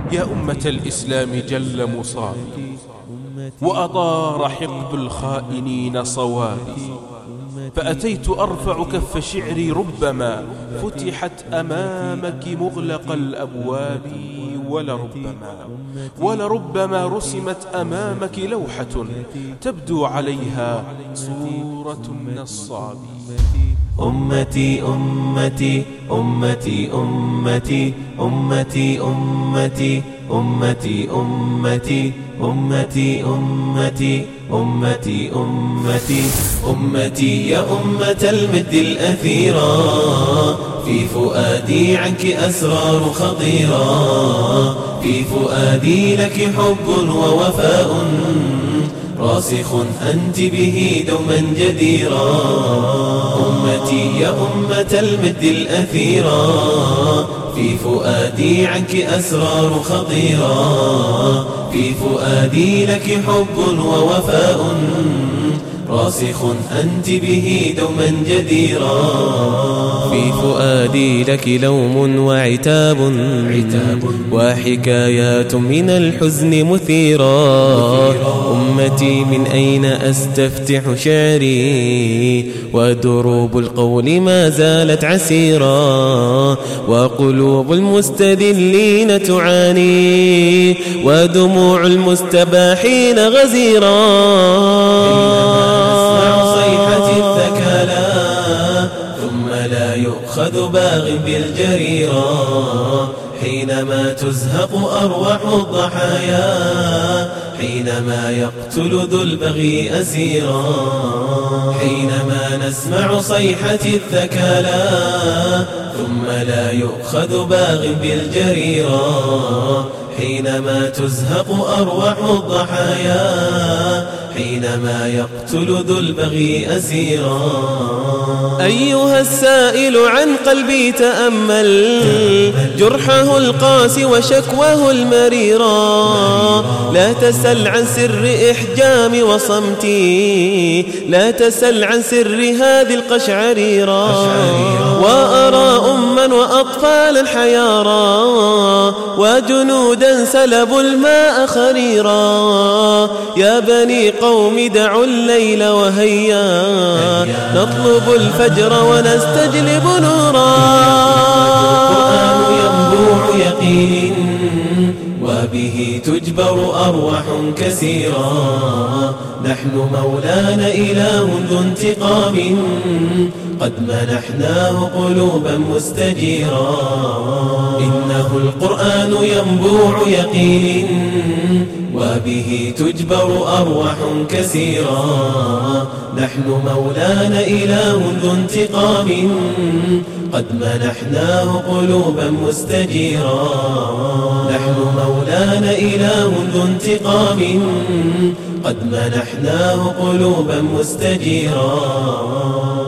يا أمة الإسلام جل مصابي، وأطار حقد الخائنين صوابي، فأتيت أرفع كف شعري ربما فتحت أمامك مغلق الأبواب، ولربما رسمت أمامك لوحة تبدو عليها صورة النصاب. أمتي أمتي أمتي أمتي أمتي أمتي أمتي أمتي أمتي أمتي أمتي أمتي أمتي يا أمة المد الأثيرة، في فؤادي عنك أسرار خطيرة، في فؤادي لك حب ووفاء راسخ أنت به دوما جديرا. أمتي يا أمة المد الأثيرة، في فؤادي عنك أسرار خطيرة، في فؤادي لك حب ووفاء راسخ أنت به دوما جديرا. في فؤادي لك لوم وعتاب وحكايات من الحزن مثيرا. أمتي من أين أستفتح شعري ودروب القول ما زالت عسيرا، وقلوب المستدلين تعاني ودموع المستباحين غزيرا. يؤخذ باغ بالجريرة، حينما تزهق أرواح الضحايا، حينما يقتل ذو البغي أسيرا، حينما نسمع صيحة الثكالى، ثم لا يؤخذ باغ بالجريرة، حينما تزهق أرواح الضحايا، حينما يقتل ذو البغي أسيرا. أيها السائل عن قلبي تأمل جرحه القاسي وشكواه المريرا، لا تسل عن سر إحجام وصمتي، لا تسل عن سر هذه القشعريرا. وأرى أما وأطفالا حيارا وجنودا سلبوا الماء خريرا. يا بني قوم دعوا الليل وهيا نطلب الفجر ونستجلب نورا. القرآن ينبوع يقين وبه تجبر أرواح كثيرا، نحن مولانا إله ذو انتقام قد منحناه قلوبا مستجيرا. إنه القرآن ينبوع يقين وبه تجبر أرواح كثيرا، نحن مولانا إله ذو انتقام قد منحناه قلوبا مستجيرا. نحن مولانا إله ذو انتقام قد منحناه قلوبا مستجيرا.